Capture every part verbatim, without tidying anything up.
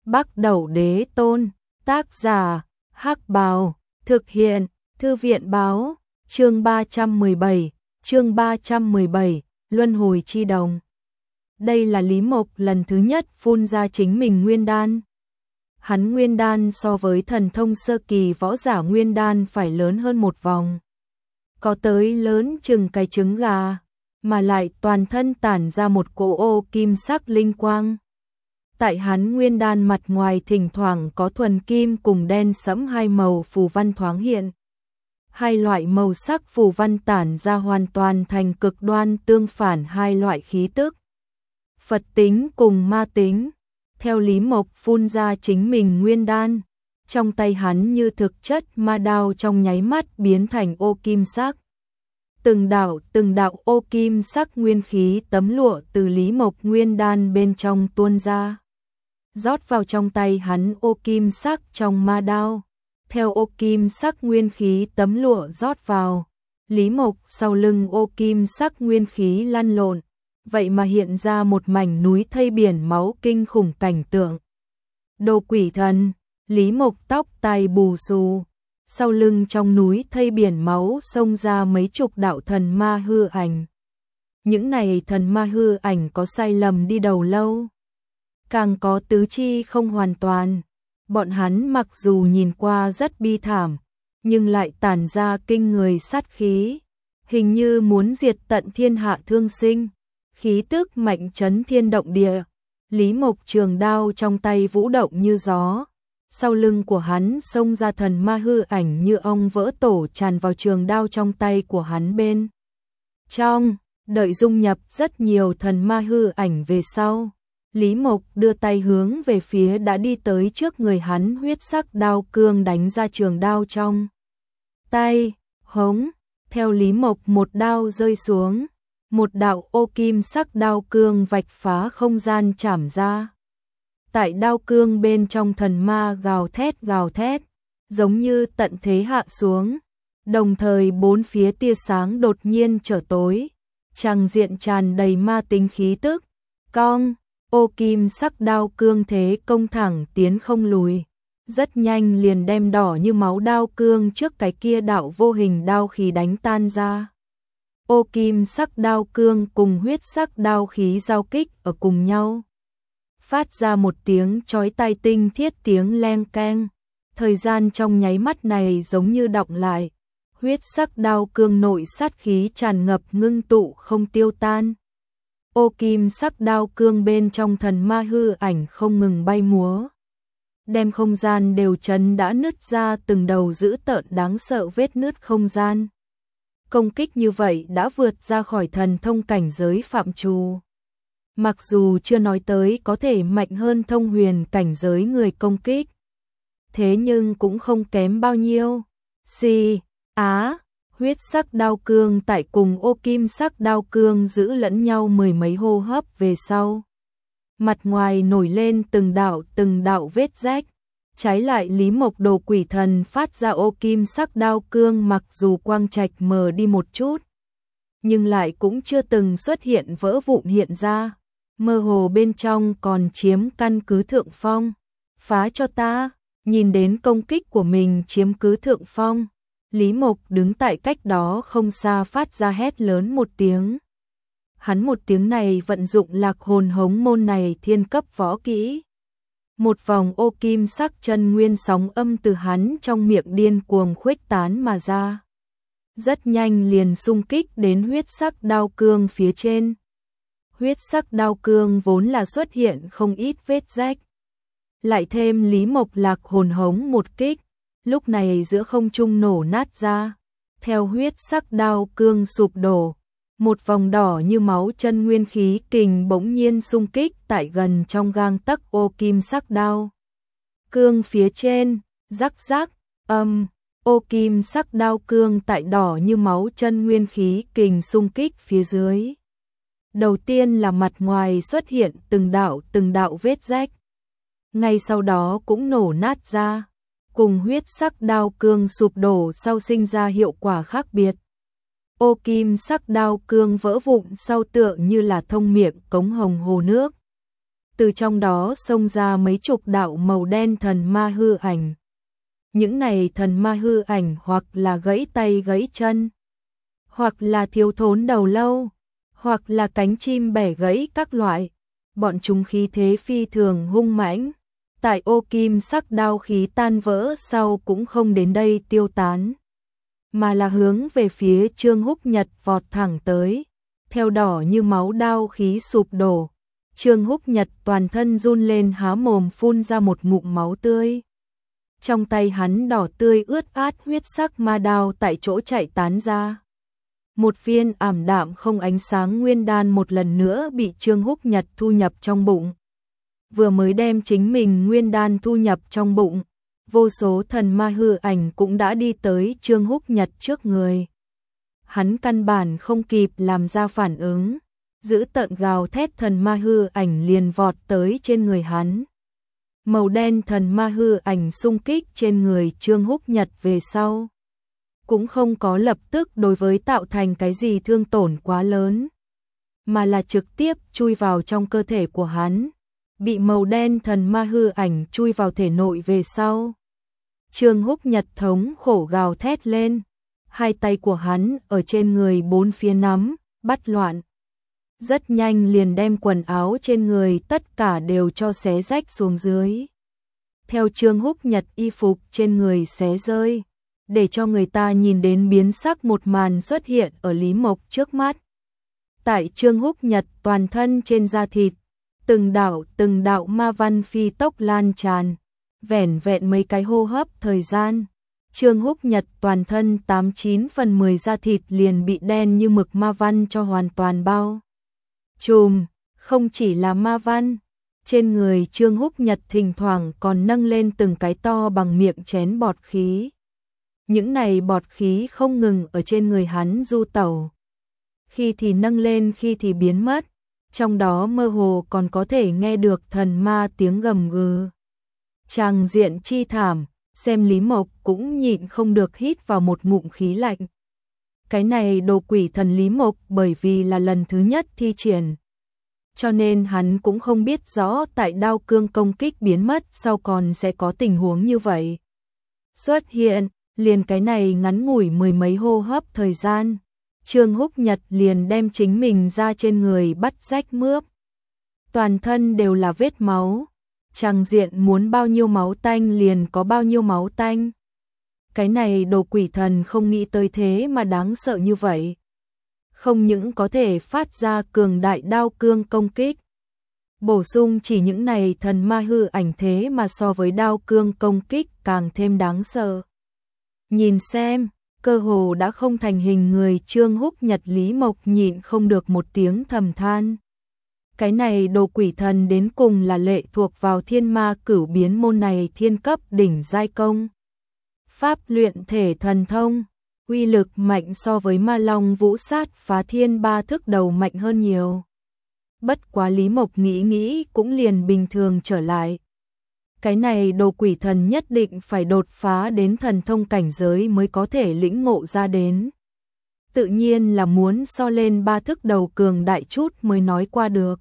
Bắc Đẩu Đế Tôn, tác giả, Hắc Bào, thực hiện, Thư viện Báo, chương ba trăm mười bảy, chương ba trăm mười bảy, Luân Hồi Chi Đồng. Đây là Lý Mộc lần thứ nhất phun ra chính mình nguyên đan. Hắn nguyên đan so với thần thông sơ kỳ võ giả nguyên đan phải lớn hơn một vòng. Có tới lớn chừng cái trứng gà, mà lại toàn thân tản ra một cỗ ô kim sắc linh quang. Tại hắn nguyên đan mặt ngoài thỉnh thoảng có thuần kim cùng đen sẫm hai màu phù văn thoáng hiện. Hai loại màu sắc phù văn tản ra hoàn toàn thành cực đoan tương phản hai loại khí tức. Phật tính cùng ma tính. Theo Lý Mộc phun ra chính mình nguyên đan, trong tay hắn như thực chất ma đao trong nháy mắt biến thành ô kim sắc. Từng đạo từng đạo ô kim sắc nguyên khí tấm lụa từ Lý Mộc nguyên đan bên trong tuôn ra, rót vào trong tay hắn ô kim sắc trong ma đao. Theo ô kim sắc nguyên khí tấm lụa rót vào, Lý Mộc sau lưng ô kim sắc nguyên khí lăn lộn, vậy mà hiện ra một mảnh núi thây biển máu kinh khủng cảnh tượng. Đồ quỷ thần, Lý Mộc tóc tai bù xù, sau lưng trong núi thây biển máu xông ra mấy chục đạo thần ma hư ảnh. Những này thần ma hư ảnh có sai lầm đi đầu lâu, càng có tứ chi không hoàn toàn. Bọn hắn mặc dù nhìn qua rất bi thảm, nhưng lại tản ra kinh người sát khí, hình như muốn diệt tận thiên hạ thương sinh. Khí tức mạnh chấn thiên động địa. Lý Mộc trường đao trong tay vũ động như gió, sau lưng của hắn xông ra thần ma hư ảnh như ong vỡ tổ tràn vào trường đao trong tay của hắn bên trong. Đợi dung nhập rất nhiều thần ma hư ảnh về sau, Lý Mộc đưa tay hướng về phía đã đi tới trước người hắn huyết sắc đao cương đánh ra trường đao trong tay. Hống, theo Lý Mộc một đao rơi xuống, một đạo ô kim sắc đao cương vạch phá không gian chảm ra. Tại đao cương bên trong thần ma gào thét gào thét, giống như tận thế hạ xuống. Đồng thời bốn phía tia sáng đột nhiên trở tối, tràng diện tràn đầy ma tính khí tức. Cong, ô kim sắc đao cương thế công thẳng tiến không lùi, rất nhanh liền đem đỏ như máu đao cương trước cái kia đạo vô hình đao khí đánh tan ra. Ô kim sắc đao cương cùng huyết sắc đao khí giao kích ở cùng nhau, phát ra một tiếng chói tai tinh thiết tiếng leng keng. Thời gian trong nháy mắt này giống như đọng lại, huyết sắc đao cương nội sát khí tràn ngập ngưng tụ không tiêu tan. Ô kim sắc đao cương bên trong thần ma hư ảnh không ngừng bay múa, đem không gian đều chấn đã nứt ra từng đầu dữ tợn đáng sợ vết nứt không gian. Công kích như vậy đã vượt ra khỏi thần thông cảnh giới phạm trù. Mặc dù chưa nói tới có thể mạnh hơn thông huyền cảnh giới người công kích, thế nhưng cũng không kém bao nhiêu. Xì, á, huyết sắc đao cương tại cùng ô kim sắc đao cương giữ lẫn nhau mười mấy hô hấp về sau, mặt ngoài nổi lên từng đạo từng đạo vết rách. Trái lại Lý Mộc đồ quỷ thần phát ra ô kim sắc đao cương mặc dù quang trạch mờ đi một chút, nhưng lại cũng chưa từng xuất hiện vỡ vụn hiện ra, mơ hồ bên trong còn chiếm căn cứ thượng phong. Phá cho ta! Nhìn đến công kích của mình chiếm cứ thượng phong, Lý Mộc đứng tại cách đó không xa phát ra hét lớn một tiếng. Hắn một tiếng này vận dụng lạc hồn hống môn này thiên cấp võ kỹ. Một vòng ô kim sắc chân nguyên sóng âm từ hắn trong miệng điên cuồng khuếch tán mà ra, rất nhanh liền xung kích đến huyết sắc đao cương phía trên. Huyết sắc đao cương vốn là xuất hiện không ít vết rách, lại thêm Lý Mộc lạc hồn hống một kích, lúc này giữa không trung nổ nát ra. Theo huyết sắc đao cương sụp đổ, một vòng đỏ như máu chân nguyên khí kình bỗng nhiên xung kích tại gần trong gang tấc ô kim sắc đao cương phía trên. Rắc rắc, âm, ô kim sắc đao cương tại đỏ như máu chân nguyên khí kình xung kích phía dưới. Đầu tiên là mặt ngoài xuất hiện từng đạo từng đạo vết rách, ngay sau đó cũng nổ nát ra, cùng huyết sắc đao cương sụp đổ sau sinh ra hiệu quả khác biệt. Ô kim sắc đao cương vỡ vụn sau tựa như là thông miệng cống hồng hồ nước, từ trong đó xông ra mấy chục đạo màu đen thần ma hư ảnh. Những này thần ma hư ảnh hoặc là gãy tay gãy chân, hoặc là thiếu thốn đầu lâu, hoặc là cánh chim bẻ gãy các loại. Bọn chúng khí thế phi thường hung mãnh, tại ô kim sắc đao khí tan vỡ sau cũng không đến đây tiêu tán, mà là hướng về phía Trương Húc Nhật vọt thẳng tới, theo đỏ như máu đao khí sụp đổ. Trương Húc Nhật toàn thân run lên, há mồm phun ra một ngụm máu tươi. Trong tay hắn đỏ tươi ướt át huyết sắc ma đao tại chỗ chạy tán ra. Một viên ảm đạm không ánh sáng nguyên đan một lần nữa bị Trương Húc Nhật thu nhập trong bụng. Vừa mới đem chính mình nguyên đan thu nhập trong bụng, vô số thần ma hư ảnh cũng đã đi tới Trương Húc Nhật trước người. Hắn căn bản không kịp làm ra phản ứng, giữ tợn gào thét thần ma hư ảnh liền vọt tới trên người hắn. Màu đen thần ma hư ảnh xung kích trên người Trương Húc Nhật về sau, cũng không có lập tức đối với tạo thành cái gì thương tổn quá lớn, mà là trực tiếp chui vào trong cơ thể của hắn, bị màu đen thần ma hư ảnh chui vào thể nội về sau. Trương Húc Nhật thống khổ gào thét lên, hai tay của hắn ở trên người bốn phía nắm, bắt loạn. Rất nhanh liền đem quần áo trên người tất cả đều cho xé rách xuống dưới. Theo Trương Húc Nhật y phục trên người xé rơi, để cho người ta nhìn đến biến sắc một màn xuất hiện ở Lý Mộc trước mắt. Tại Trương Húc Nhật toàn thân trên da thịt, từng đạo từng đạo ma văn phi tốc lan tràn, vẻn vẹn mấy cái hô hấp thời gian, Trương Húc Nhật toàn thân tám chín phần mười da thịt liền bị đen như mực ma văn cho hoàn toàn bao trùm. Không chỉ là ma văn, trên người Trương Húc Nhật thỉnh thoảng còn nâng lên từng cái to bằng miệng chén bọt khí. Những này bọt khí không ngừng ở trên người hắn du tẩu, khi thì nâng lên khi thì biến mất, trong đó mơ hồ còn có thể nghe được thần ma tiếng gầm gừ. Tràng diện chi thảm, xem Lý Mộc cũng nhịn không được hít vào một ngụm khí lạnh. Cái này đồ quỷ thần Lý Mộc bởi vì là lần thứ nhất thi triển, cho nên hắn cũng không biết rõ tại đao cương công kích biến mất sau còn sẽ có tình huống như vậy xuất hiện. Liền cái này ngắn ngủi mười mấy hô hấp thời gian, Trương Húc Nhật liền đem chính mình ra trên người bắt rách mướp. Toàn thân đều là vết máu, tràng diện muốn bao nhiêu máu tanh liền có bao nhiêu máu tanh. Cái này đồ quỷ thần không nghĩ tới thế mà đáng sợ như vậy. Không những có thể phát ra cường đại đao cương công kích, bổ sung chỉ những này thần ma hư ảnh thế mà so với đao cương công kích càng thêm đáng sợ. Nhìn xem, cơ hồ đã không thành hình người Trương Húc Nhật, Lý Mộc nhịn không được một tiếng thầm than. Cái này đồ quỷ thần đến cùng là lệ thuộc vào thiên ma cửu biến môn này thiên cấp đỉnh giai công. Pháp luyện thể thần thông, uy lực mạnh so với ma long vũ sát phá thiên ba thức đầu mạnh hơn nhiều. Bất quá Lý Mộc nghĩ nghĩ cũng liền bình thường trở lại. Cái này đồ quỷ thần nhất định phải đột phá đến thần thông cảnh giới mới có thể lĩnh ngộ ra đến. Tự nhiên là muốn so lên ba thức đầu cường đại chút mới nói qua được.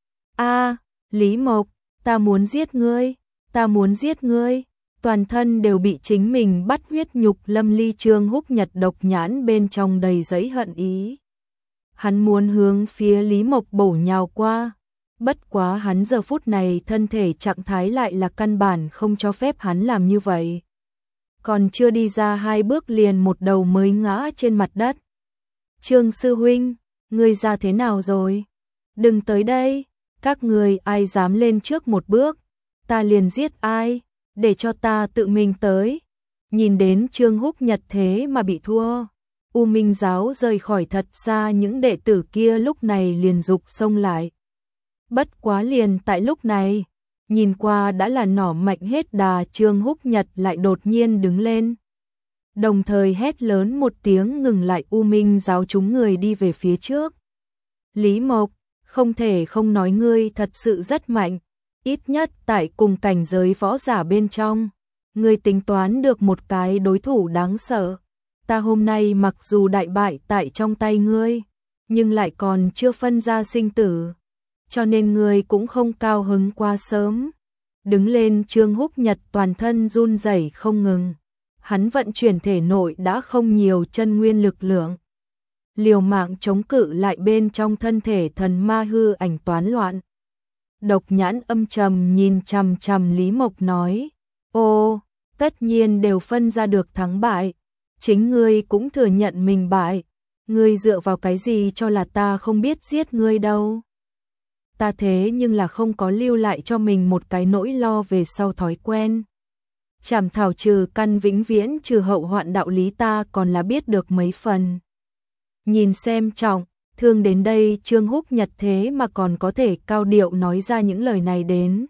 A, Lý Mộc, ta muốn giết ngươi, ta muốn giết ngươi. Toàn thân đều bị chính mình bắt huyết nhục lâm ly Trương Húc Nhật độc nhãn bên trong đầy giấy hận ý. Hắn muốn hướng phía Lý Mộc bổ nhào qua. Bất quá hắn giờ phút này thân thể trạng thái lại là căn bản không cho phép hắn làm như vậy. Còn chưa đi ra hai bước liền một đầu mới ngã trên mặt đất. Trương sư huynh, ngươi ra thế nào rồi? Đừng tới đây, các người ai dám lên trước một bước, ta liền giết ai, để cho ta tự mình tới. Nhìn đến Trương Húc Nhật thế mà bị thua, U Minh giáo rời khỏi thật xa, những đệ tử kia lúc này liền dục xông lại. Bất quá liền tại lúc này, nhìn qua đã là nỏ mạnh hết đà, Trương Húc Nhật lại đột nhiên đứng lên. Đồng thời hét lớn một tiếng ngừng lại U Minh giáo chúng người đi về phía trước. Lý Mộc, không thể không nói ngươi thật sự rất mạnh, ít nhất tại cùng cảnh giới võ giả bên trong, ngươi tính toán được một cái đối thủ đáng sợ. Ta hôm nay mặc dù đại bại tại trong tay ngươi, nhưng lại còn chưa phân ra sinh tử. cho nên ngươi cũng không cao hứng quá sớm. Đứng lên, Trương Húc Nhật toàn thân run rẩy không ngừng. Hắn vận chuyển thể nội đã không nhiều chân nguyên lực lượng. Liều mạng chống cự lại bên trong thân thể thần ma hư ảnh toán loạn. Độc Nhãn âm trầm nhìn chằm chằm Lý Mộc nói, ô, tất nhiên đều phân ra được thắng bại. Chính ngươi cũng thừa nhận mình bại. Ngươi dựa vào cái gì cho là ta không biết giết ngươi đâu. Ta thế nhưng là không có lưu lại cho mình một cái nỗi lo về sau thói quen. Chảm thảo trừ căn vĩnh viễn trừ hậu hoạn đạo lý ta còn là biết được mấy phần. Nhìn xem trọng, thương đến đây Trương Húc Nhật thế mà còn có thể cao điệu nói ra những lời này đến.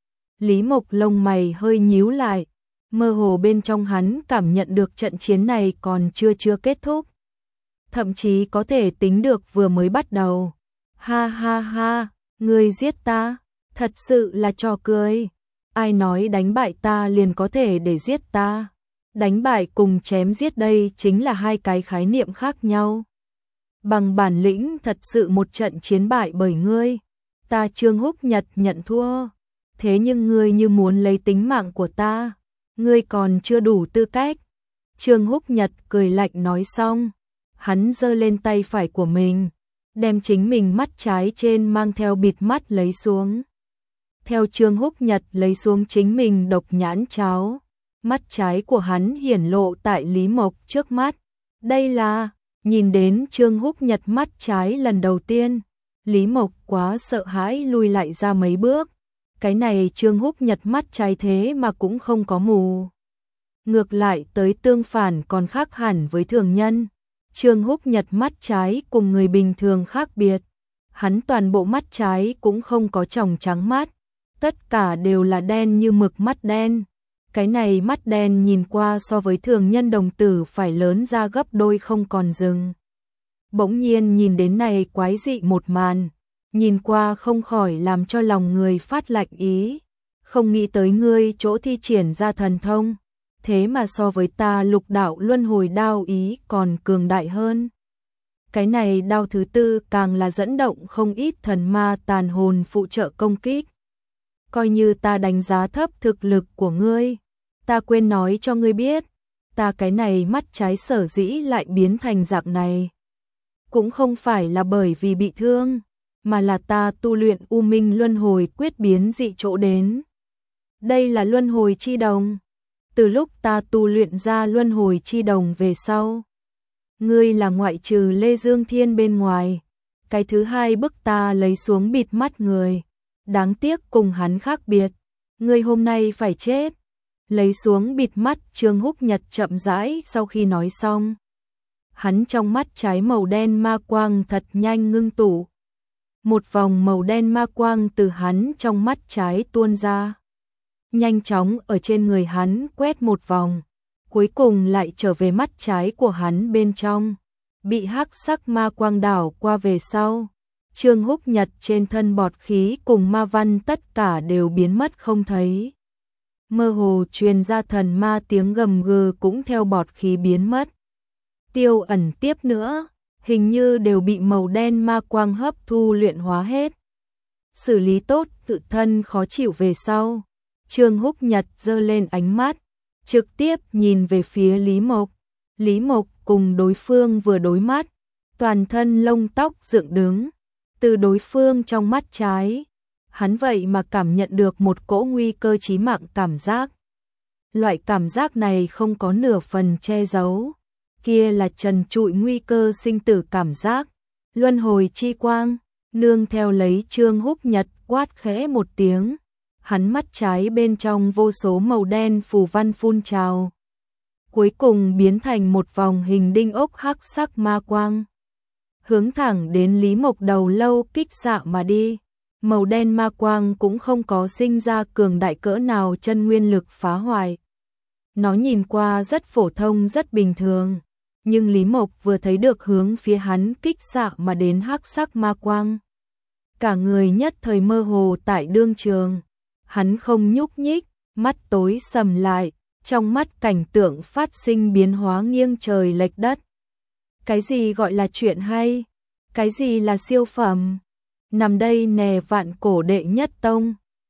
Lý Mộc lông mày hơi nhíu lại, mơ hồ bên trong hắn cảm nhận được trận chiến này còn chưa chưa kết thúc. Thậm chí có thể tính được vừa mới bắt đầu. Ha ha ha, ngươi giết ta, thật sự là trò cười. Ai nói đánh bại ta liền có thể để giết ta? Đánh bại cùng chém giết đây chính là hai cái khái niệm khác nhau. Bằng bản lĩnh thật sự một trận chiến bại bởi ngươi, ta Trương Húc Nhật nhận thua. Thế nhưng ngươi như muốn lấy tính mạng của ta, ngươi còn chưa đủ tư cách. Trương Húc Nhật cười lạnh nói xong, hắn giơ lên tay phải của mình, đem chính mình mắt trái trên mang theo bịt mắt lấy xuống. Theo Trương Húc Nhật lấy xuống chính mình độc nhãn cháo, mắt trái của hắn hiển lộ tại Lý Mộc trước mắt. Đây là, nhìn đến Trương Húc Nhật mắt trái lần đầu tiên, Lý Mộc quá sợ hãi lùi lại ra mấy bước. Cái này Trương Húc Nhật mắt trái thế mà cũng không có mù. Ngược lại tới tương phản còn khác hẳn với thường nhân. Trương Húc Nhật mắt trái cùng người bình thường khác biệt. Hắn toàn bộ mắt trái cũng không có tròng trắng mắt. Tất cả đều là đen như mực mắt đen. Cái này mắt đen nhìn qua so với thường nhân đồng tử phải lớn ra gấp đôi không còn dừng. Bỗng nhiên nhìn đến này quái dị một màn. Nhìn qua không khỏi làm cho lòng người phát lạnh ý. Không nghĩ tới ngươi chỗ thi triển ra thần thông. Thế mà so với ta lục đạo luân hồi đao ý còn cường đại hơn. Cái này đao thứ tư càng là dẫn động không ít thần ma tàn hồn phụ trợ công kích. Coi như ta đánh giá thấp thực lực của ngươi. Ta quên nói cho ngươi biết. Ta cái này mắt trái sở dĩ lại biến thành dạng này. Cũng không phải là bởi vì bị thương. Mà là ta tu luyện U Minh Luân Hồi quyết biến dị chỗ đến. Đây là Luân Hồi chi đồng. Từ lúc ta tu luyện ra Luân Hồi chi đồng về sau, ngươi là ngoại trừ Lê Dương Thiên bên ngoài, cái thứ hai bức ta lấy xuống bịt mắt người. Đáng tiếc cùng hắn khác biệt, ngươi hôm nay phải chết. Lấy xuống bịt mắt, Trương Húc Nhật chậm rãi sau khi nói xong. Hắn trong mắt trái màu đen ma quang thật nhanh ngưng tụ. Một vòng màu đen ma quang từ hắn trong mắt trái tuôn ra. Nhanh chóng ở trên người hắn quét một vòng. Cuối cùng lại trở về mắt trái của hắn bên trong. Bị hắc sắc ma quang đảo qua về sau. Trương Húc Nhật trên thân bọt khí cùng ma văn tất cả đều biến mất không thấy. Mơ hồ truyền ra thần ma tiếng gầm gừ cũng theo bọt khí biến mất. Tiêu ẩn tiếp nữa. Hình như đều bị màu đen ma quang hấp thu luyện hóa hết. Xử lý tốt tự thân khó chịu về sau. Trương Húc Nhật giơ lên ánh mắt, trực tiếp nhìn về phía Lý Mộc. Lý Mộc cùng đối phương vừa đối mắt, toàn thân lông tóc dựng đứng. Từ đối phương trong mắt trái, hắn vậy mà cảm nhận được một cỗ nguy cơ chí mạng cảm giác. Loại cảm giác này không có nửa phần che giấu. Kia là trần trụi nguy cơ sinh tử cảm giác. Luân hồi chi quang, nương theo lấy Trương Húc Nhật quát khẽ một tiếng. Hắn mắt trái bên trong vô số màu đen phù văn phun trào. Cuối cùng biến thành một vòng hình đinh ốc hắc sắc ma quang. Hướng thẳng đến Lý Mộc đầu lâu kích xạ mà đi. Màu đen ma quang cũng không có sinh ra cường đại cỡ nào chân nguyên lực phá hoại. Nó nhìn qua rất phổ thông rất bình thường. Nhưng Lý Mộc vừa thấy được hướng phía hắn kích xạ mà đến hắc sắc ma quang. Cả người nhất thời mơ hồ tại đương trường. Hắn không nhúc nhích, mắt tối sầm lại, trong mắt cảnh tượng phát sinh biến hóa nghiêng trời lệch đất. Cái gì gọi là chuyện hay? Cái gì là siêu phẩm? nằm đây nè vạn cổ đệ nhất tông.